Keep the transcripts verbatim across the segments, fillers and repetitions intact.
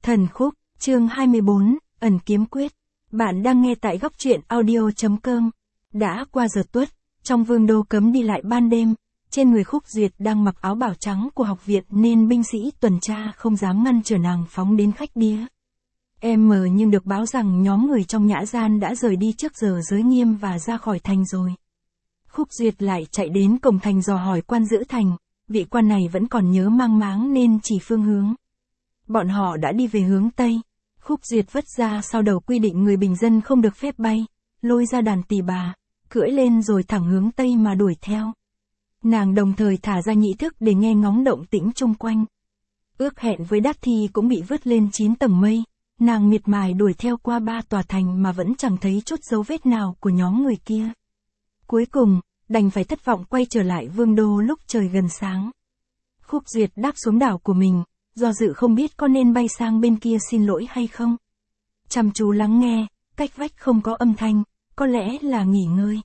Thần khúc, chương hai mươi bốn, ẩn kiếm quyết. Bạn đang nghe tại góc truyện audio.com. Đã qua giờ tuất, trong vương đô cấm đi lại ban đêm, trên người Khúc Duyệt đang mặc áo bào trắng của học viện nên binh sĩ tuần tra không dám ngăn trở nàng phóng đến khách đĩa. Em mờ nhưng được báo rằng nhóm người trong nhã gian đã rời đi trước giờ giới nghiêm và ra khỏi thành rồi. Khúc Duyệt lại chạy đến cổng thành dò hỏi quan giữ thành, vị quan này vẫn còn nhớ mang máng nên chỉ phương hướng. Bọn họ đã đi về hướng Tây. Khúc Duyệt vất ra sau đầu quy định người bình dân không được phép bay, lôi ra đàn tỳ bà, cưỡi lên rồi thẳng hướng Tây mà đuổi theo. Nàng đồng thời thả ra nhị thức để nghe ngóng động tĩnh chung quanh. Ước hẹn với Đát Thi cũng bị vứt lên chín tầng mây, nàng miệt mài đuổi theo qua ba tòa thành mà vẫn chẳng thấy chút dấu vết nào của nhóm người kia. Cuối cùng, đành phải thất vọng quay trở lại vương đô lúc trời gần sáng. Khúc Duyệt đáp xuống đảo của mình, do dự không biết có nên bay sang bên kia xin lỗi hay không. Chăm chú lắng nghe, cách vách không có âm thanh, có lẽ là nghỉ ngơi.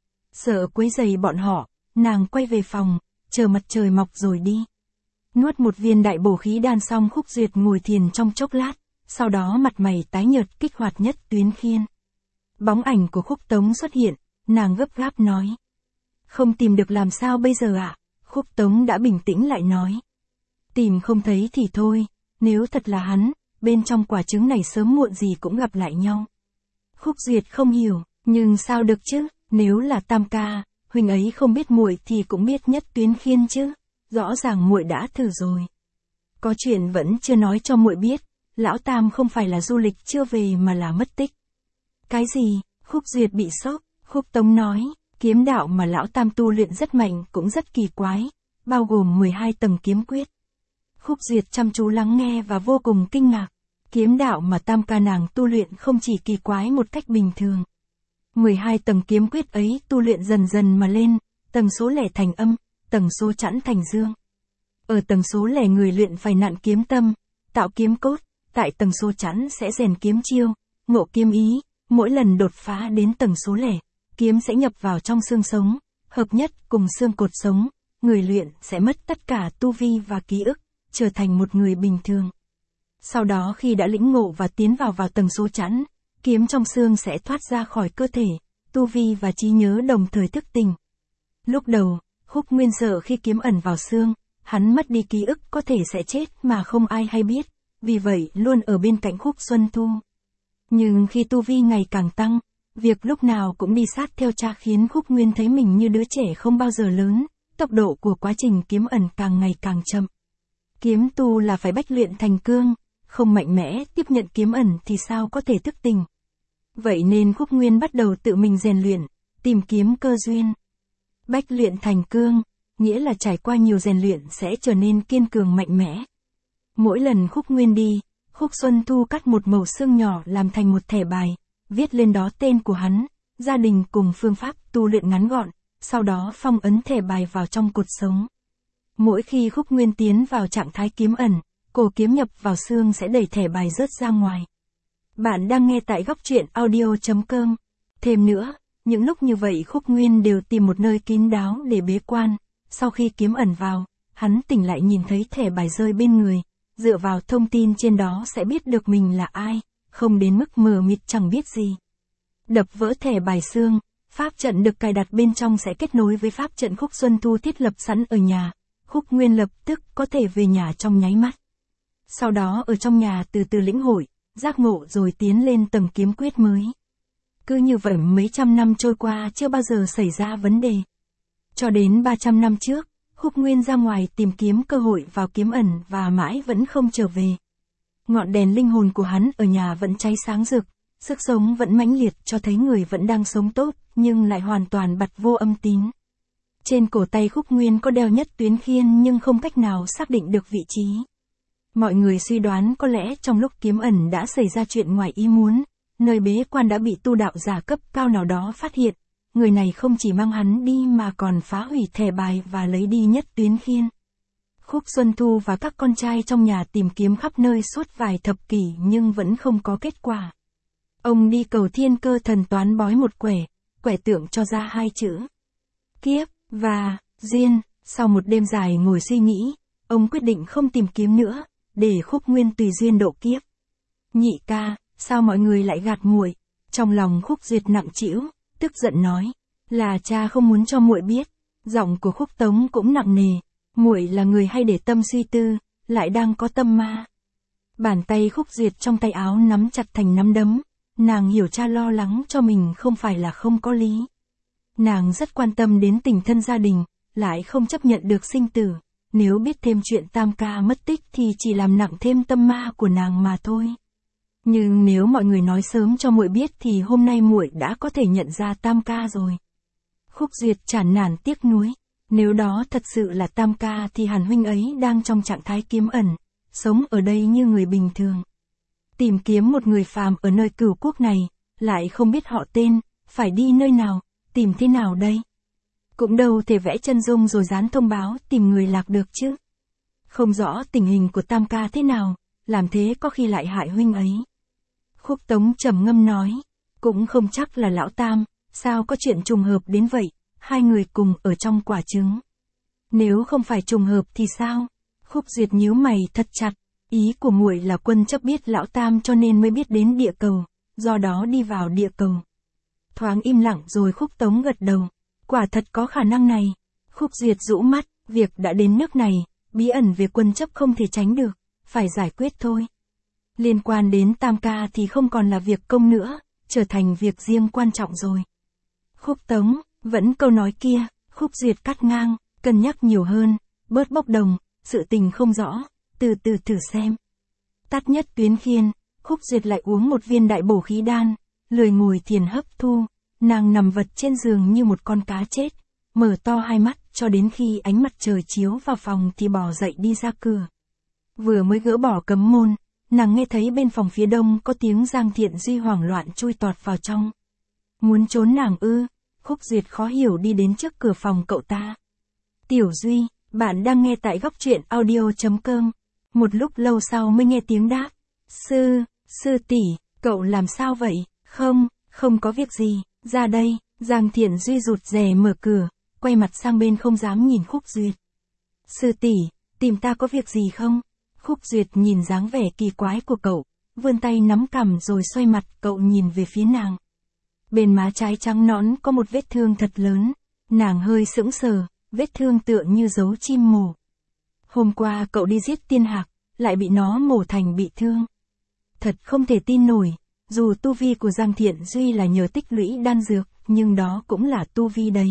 Sợ quấy rầy bọn họ, nàng quay về phòng, chờ mặt trời mọc rồi đi. Nuốt một viên đại bổ khí đan xong Khúc Duyệt ngồi thiền trong chốc lát, sau đó mặt mày tái nhợt kích hoạt nhất tuyến khiên. Bóng ảnh của Khúc Tống xuất hiện, nàng gấp gáp nói. Không tìm được làm sao bây giờ ạ? À? Khúc Tống đã bình tĩnh lại nói. Tìm không thấy thì thôi, nếu thật là hắn, bên trong quả trứng này sớm muộn gì cũng gặp lại nhau. Khúc Duyệt không hiểu, nhưng sao được chứ, nếu là Tam ca, huynh ấy không biết muội thì cũng biết nhất tuyến khiên chứ, rõ ràng muội đã thử rồi. Có chuyện vẫn chưa nói cho muội biết, lão Tam không phải là du lịch chưa về mà là mất tích. Cái gì? Khúc Duyệt bị sốc, Khúc Tống nói, kiếm đạo mà lão Tam tu luyện rất mạnh cũng rất kỳ quái, bao gồm mười hai tầng kiếm quyết. Khúc Duyệt chăm chú lắng nghe và vô cùng kinh ngạc. Kiếm đạo mà Tam ca nàng tu luyện không chỉ kỳ quái một cách bình thường. mười hai tầng kiếm quyết ấy tu luyện dần dần mà lên, tầng số lẻ thành âm, tầng số chẵn thành dương. Ở tầng số lẻ người luyện phải nặn kiếm tâm, tạo kiếm cốt, tại tầng số chẵn sẽ rèn kiếm chiêu, ngộ kiếm ý, mỗi lần đột phá đến tầng số lẻ, kiếm sẽ nhập vào trong xương sống, hợp nhất cùng xương cột sống, người luyện sẽ mất tất cả tu vi và ký ức, trở thành một người bình thường. Sau đó khi đã lĩnh ngộ và tiến vào vào tầng số chẵn, kiếm trong xương sẽ thoát ra khỏi cơ thể, tu vi và trí nhớ đồng thời thức tỉnh. Lúc đầu, Khúc Nguyên sợ khi kiếm ẩn vào xương, hắn mất đi ký ức có thể sẽ chết mà không ai hay biết, vì vậy luôn ở bên cạnh Khúc Xuân Thu. Nhưng khi tu vi ngày càng tăng, việc lúc nào cũng đi sát theo cha khiến Khúc Nguyên thấy mình như đứa trẻ không bao giờ lớn, tốc độ của quá trình kiếm ẩn càng ngày càng chậm. Kiếm tu là phải bách luyện thành cương, không mạnh mẽ tiếp nhận kiếm ẩn thì sao có thể thức tỉnh. Vậy nên Khúc Nguyên bắt đầu tự mình rèn luyện, tìm kiếm cơ duyên. Bách luyện thành cương, nghĩa là trải qua nhiều rèn luyện sẽ trở nên kiên cường mạnh mẽ. Mỗi lần Khúc Nguyên đi, Khúc Xuân Thu cắt một mẩu xương nhỏ làm thành một thẻ bài, viết lên đó tên của hắn, gia đình cùng phương pháp tu luyện ngắn gọn, sau đó phong ấn thẻ bài vào trong cột sống. Mỗi khi Khúc Nguyên tiến vào trạng thái kiếm ẩn, cổ kiếm nhập vào xương sẽ đẩy thẻ bài rớt ra ngoài. Bạn đang nghe tại góc truyện audio.com. Thêm nữa, những lúc như vậy Khúc Nguyên đều tìm một nơi kín đáo để bế quan. Sau khi kiếm ẩn vào, hắn tỉnh lại nhìn thấy thẻ bài rơi bên người. Dựa vào thông tin trên đó sẽ biết được mình là ai, không đến mức mờ mịt chẳng biết gì. Đập vỡ thẻ bài xương, pháp trận được cài đặt bên trong sẽ kết nối với pháp trận Khúc Xuân Thu thiết lập sẵn ở nhà. Khúc Nguyên lập tức có thể về nhà trong nháy mắt. Sau đó ở trong nhà từ từ lĩnh hội, giác ngộ rồi tiến lên tầng kiếm quyết mới. Cứ như vậy mấy trăm năm trôi qua chưa bao giờ xảy ra vấn đề. Cho đến ba trăm năm trước, Khúc Nguyên ra ngoài tìm kiếm cơ hội vào kiếm ẩn và mãi vẫn không trở về. Ngọn đèn linh hồn của hắn ở nhà vẫn cháy sáng rực, sức sống vẫn mãnh liệt cho thấy người vẫn đang sống tốt nhưng lại hoàn toàn bặt vô âm tín. Trên cổ tay Khúc Nguyên có đeo nhất tuyến khiên nhưng không cách nào xác định được vị trí. Mọi người suy đoán có lẽ trong lúc kiếm ẩn đã xảy ra chuyện ngoài ý muốn, nơi bế quan đã bị tu đạo giả cấp cao nào đó phát hiện, người này không chỉ mang hắn đi mà còn phá hủy thẻ bài và lấy đi nhất tuyến khiên. Khúc Xuân Thu và các con trai trong nhà tìm kiếm khắp nơi suốt vài thập kỷ nhưng vẫn không có kết quả. Ông đi cầu thiên cơ thần toán bói một quẻ, quẻ tượng cho ra hai chữ kiếp và duyên. Sau một đêm dài ngồi suy nghĩ, ông quyết định không tìm kiếm nữa, để Khúc Nguyên tùy duyên độ kiếp. Nhị ca, sao mọi người lại gạt muội? Trong lòng Khúc Duyệt nặng trĩu, tức giận nói, là cha không muốn cho muội biết. Giọng của Khúc Tống cũng nặng nề, muội là người hay để tâm suy tư, lại đang có tâm ma. Bàn tay Khúc Duyệt trong tay áo nắm chặt thành nắm đấm, nàng hiểu cha lo lắng cho mình không phải là không có lý. Nàng rất quan tâm đến tình thân gia đình, lại không chấp nhận được sinh tử, nếu biết thêm chuyện Tam ca mất tích thì chỉ làm nặng thêm tâm ma của nàng mà thôi. Nhưng nếu mọi người nói sớm cho muội biết thì hôm nay muội đã có thể nhận ra Tam ca rồi. Khúc Duyệt chán nản tiếc nuối, nếu đó thật sự là Tam ca thì hẳn huynh ấy đang trong trạng thái kiếm ẩn, sống ở đây như người bình thường. Tìm kiếm một người phàm ở nơi cửu quốc này, lại không biết họ tên, phải đi nơi nào, tìm thế nào đây? Cũng đâu thể vẽ chân dung rồi dán thông báo tìm người lạc được chứ. Không rõ tình hình của Tam ca thế nào, làm thế có khi lại hại huynh ấy. Khúc Tống trầm ngâm nói, cũng không chắc là lão Tam, sao có chuyện trùng hợp đến vậy, hai người cùng ở trong quả trứng. Nếu không phải trùng hợp thì sao? Khúc Duyệt nhíu mày thật chặt, ý của muội là Quân Chấp biết lão Tam cho nên mới biết đến địa cầu, do đó đi vào địa cầu. Thoáng im lặng rồi Khúc Tống gật đầu, quả thật có khả năng này. Khúc Duyệt rũ mắt, việc đã đến nước này, bí ẩn về Quân Chấp không thể tránh được, phải giải quyết thôi. Liên quan đến Tam ca thì không còn là việc công nữa, trở thành việc riêng quan trọng rồi. Khúc Tống, vẫn câu nói kia, Khúc Duyệt cắt ngang, cân nhắc nhiều hơn, bớt bốc đồng, sự tình không rõ, từ từ thử xem. Tắt nhất tuyến khiên, Khúc Duyệt lại uống một viên đại bổ khí đan, lười ngồi thiền hấp thu, nàng nằm vật trên giường như một con cá chết, mở to hai mắt cho đến khi ánh mặt trời chiếu vào phòng thì bò dậy đi ra cửa. Vừa mới gỡ bỏ cấm môn, nàng nghe thấy bên phòng phía đông có tiếng Giang Thiện Duy hoảng loạn chui tọt vào trong. Muốn trốn nàng ư? Khúc Duyệt khó hiểu đi đến trước cửa phòng cậu ta. Tiểu Duy, bạn đang nghe tại góc truyện audio chấm com. Một lúc lâu sau mới nghe tiếng đáp. Sư, sư tỷ, cậu làm sao vậy? Không, không có việc gì, ra đây. Giang Thiện Duy rụt rè mở cửa, quay mặt sang bên không dám nhìn Khúc Duyệt. Sư tỷ, tìm ta có việc gì không? Khúc Duyệt nhìn dáng vẻ kỳ quái của cậu, vươn tay nắm cằm rồi xoay mặt cậu nhìn về phía nàng. Bên má trái trắng nõn có một vết thương thật lớn, nàng hơi sững sờ, vết thương tựa như dấu chim mổ. Hôm qua cậu đi giết tiên hạc, lại bị nó mổ thành bị thương. Thật không thể tin nổi, dù tu vi của Giang Thiện Duy là nhờ tích lũy đan dược, nhưng đó cũng là tu vi đấy.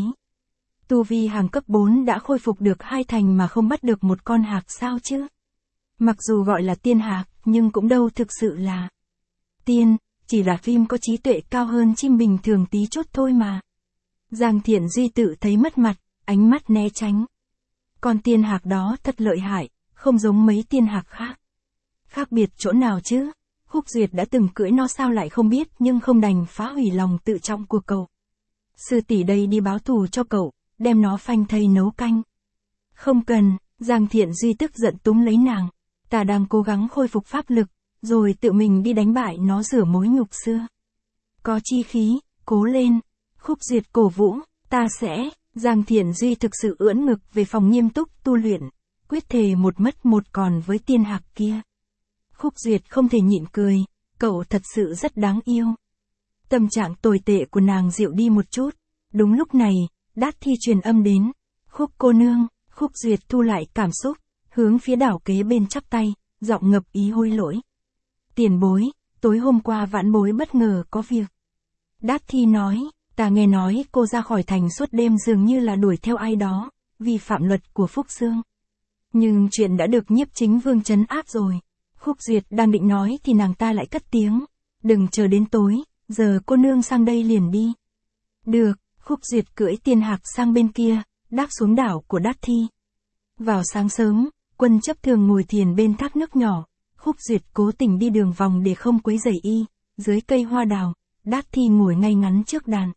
Tu vi hàng cấp bốn đã khôi phục được hai thành mà không bắt được một con hạc sao chứ? Mặc dù gọi là tiên hạc, nhưng cũng đâu thực sự là tiên, chỉ là phim có trí tuệ cao hơn chim bình thường tí chút thôi mà. Giang Thiện Duy tự thấy mất mặt, ánh mắt né tránh. Con tiên hạc đó thật lợi hại, không giống mấy tiên hạc khác. Khác biệt chỗ nào chứ? Khúc Duyệt đã từng cưỡi nó sao lại không biết, nhưng không đành phá hủy lòng tự trọng của cậu. Sư tỷ đây đi báo thù cho cậu, đem nó phanh thây nấu canh. Không cần, Giang Thiện Duy tức giận túm lấy nàng. Ta đang cố gắng khôi phục pháp lực, rồi tự mình đi đánh bại nó rửa mối nhục xưa. Có chi khí, cố lên. Khúc Duyệt cổ vũ, ta sẽ. Giang Thiện Duy thực sự ưỡn ngực về phòng nghiêm túc tu luyện, quyết thề một mất một còn với tiên hạc kia. Khúc Duyệt không thể nhịn cười, cậu thật sự rất đáng yêu. Tâm trạng tồi tệ của nàng dịu đi một chút. Đúng lúc này, Đát Thi truyền âm đến. Khúc cô nương. Khúc Duyệt thu lại cảm xúc, hướng phía đảo kế bên chắp tay, giọng ngập ý hối lỗi. Tiền bối, tối hôm qua vãn bối bất ngờ có việc. Đát Thi nói, ta nghe nói cô ra khỏi thành suốt đêm dường như là đuổi theo ai đó, vi phạm luật của Phúc Sương. Nhưng chuyện đã được Nhiếp Chính Vương trấn áp rồi. Khúc Duyệt đang định nói thì nàng ta lại cất tiếng. Đừng chờ đến tối, giờ cô nương sang đây liền đi. Được, Khúc Duyệt cưỡi tiên hạc sang bên kia, đáp xuống đảo của Đát Thi. Vào sáng sớm, Quân Chấp thường ngồi thiền bên thác nước nhỏ. Khúc Duyệt cố tình đi đường vòng để không quấy rầy y. Dưới cây hoa đào, Đát Thi ngồi ngay ngắn trước đàn.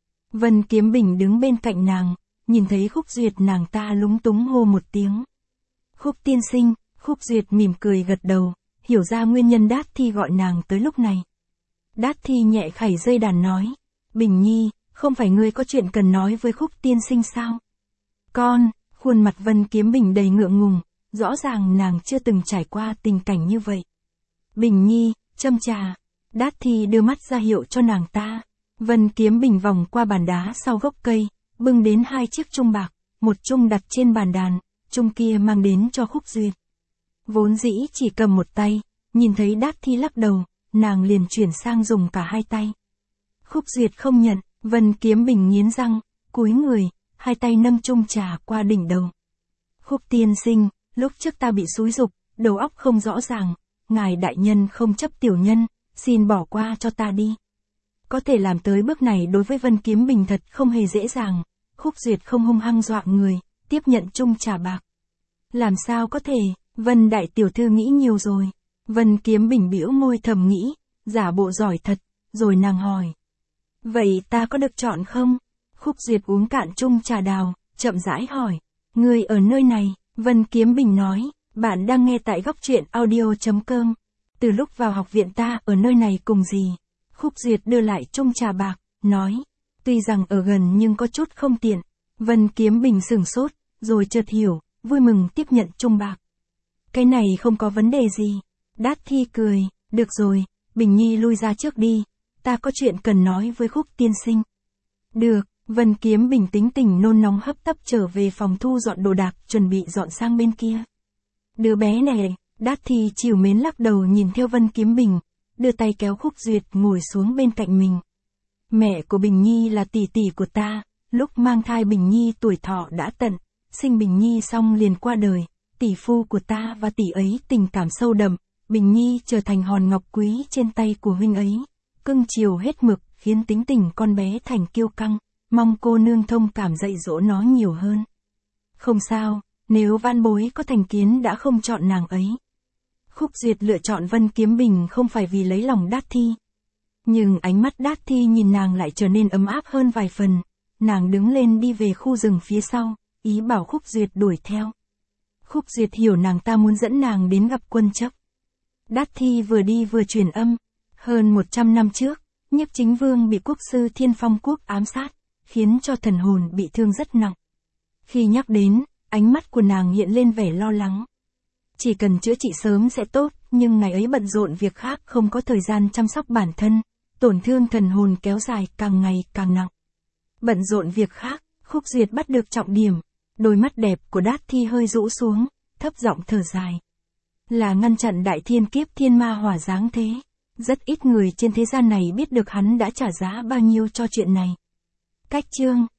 Vân Kiếm Bình đứng bên cạnh nàng, nhìn thấy Khúc Duyệt nàng ta lúng túng hô một tiếng. Khúc tiên sinh. Khúc Duyệt mỉm cười gật đầu, hiểu ra nguyên nhân Đát Thi gọi nàng tới lúc này. Đát Thi nhẹ khẩy dây đàn nói, Bình Nhi, không phải ngươi có chuyện cần nói với Khúc tiên sinh sao? Con, khuôn mặt Vân Kiếm Bình đầy ngượng ngùng, rõ ràng nàng chưa từng trải qua tình cảnh như vậy. Bình Nhi, châm trà. Đát Thi đưa mắt ra hiệu cho nàng ta. Vân Kiếm Bình vòng qua bàn đá sau gốc cây, bưng đến hai chiếc chung bạc, một chung đặt trên bàn đàn, chung kia mang đến cho Khúc Duyệt. Vốn dĩ chỉ cầm một tay, nhìn thấy Đát Thi lắc đầu, nàng liền chuyển sang dùng cả hai tay. Khúc Duyệt không nhận, Vân Kiếm Bình nghiến răng, cúi người, hai tay nâng chung trà qua đỉnh đầu. Khúc tiên sinh, lúc trước ta bị xúi giục, đầu óc không rõ ràng, ngài đại nhân không chấp tiểu nhân, xin bỏ qua cho ta đi. Có thể làm tới bước này đối với Vân Kiếm Bình thật không hề dễ dàng. Khúc Duyệt không hung hăng dọa người, tiếp nhận chung trà bạc. Làm sao có thể, Vân đại tiểu thư nghĩ nhiều rồi. Vân Kiếm Bình bĩu môi thầm nghĩ, giả bộ giỏi thật, rồi nàng hỏi. Vậy ta có được chọn không? Khúc Duyệt uống cạn chung trà đào, chậm rãi hỏi. Người ở nơi này, Vân Kiếm Bình nói, bạn đang nghe tại góc truyện audio chấm com. Từ lúc vào học viện ta ở nơi này cùng gì? Khúc Duyệt đưa lại chung trà bạc, nói. Tuy rằng ở gần nhưng có chút không tiện. Vân Kiếm Bình sửng sốt, rồi chợt hiểu, vui mừng tiếp nhận chung bạc. Cái này không có vấn đề gì. Đát Thi cười, được rồi, Bình Nhi lui ra trước đi, ta có chuyện cần nói với Khúc tiên sinh. Được, Vân Kiếm Bình tính tình nôn nóng hấp tấp trở về phòng thu dọn đồ đạc, chuẩn bị dọn sang bên kia. Đứa bé này, Đát Thi trìu mến lắc đầu nhìn theo Vân Kiếm Bình, đưa tay kéo Khúc Duyệt ngồi xuống bên cạnh mình. Mẹ của Bình Nhi là tỷ tỷ của ta, lúc mang thai Bình Nhi tuổi thọ đã tận, sinh Bình Nhi xong liền qua đời, tỷ phu của ta và tỷ ấy tình cảm sâu đậm, Bình Nhi trở thành hòn ngọc quý trên tay của huynh ấy, cưng chiều hết mực, khiến tính tình con bé thành kiêu căng, mong cô nương thông cảm dạy dỗ nó nhiều hơn. Không sao, nếu van bối có thành kiến đã không chọn nàng ấy. Khúc Duyệt lựa chọn Vân Kiếm Bình không phải vì lấy lòng Đát Thi. Nhưng ánh mắt Đát Thi nhìn nàng lại trở nên ấm áp hơn vài phần. Nàng đứng lên đi về khu rừng phía sau, ý bảo Khúc Duyệt đuổi theo. Khúc Duyệt hiểu nàng ta muốn dẫn nàng đến gặp Quân Chấp. Đát Thi vừa đi vừa truyền âm. Hơn một trăm năm trước, Nhiếp Chính Vương bị quốc sư Thiên Phong Quốc ám sát, khiến cho thần hồn bị thương rất nặng. Khi nhắc đến, ánh mắt của nàng hiện lên vẻ lo lắng. Chỉ cần chữa trị sớm sẽ tốt, nhưng ngày ấy bận rộn việc khác không có thời gian chăm sóc bản thân, tổn thương thần hồn kéo dài càng ngày càng nặng. Bận rộn việc khác, Khúc Duyệt bắt được trọng điểm, đôi mắt đẹp của Đát Thi hơi rũ xuống, thấp giọng thở dài. Là ngăn chặn đại thiên kiếp thiên ma hỏa giáng thế. Rất ít người trên thế gian này biết được hắn đã trả giá bao nhiêu cho chuyện này. Cách chương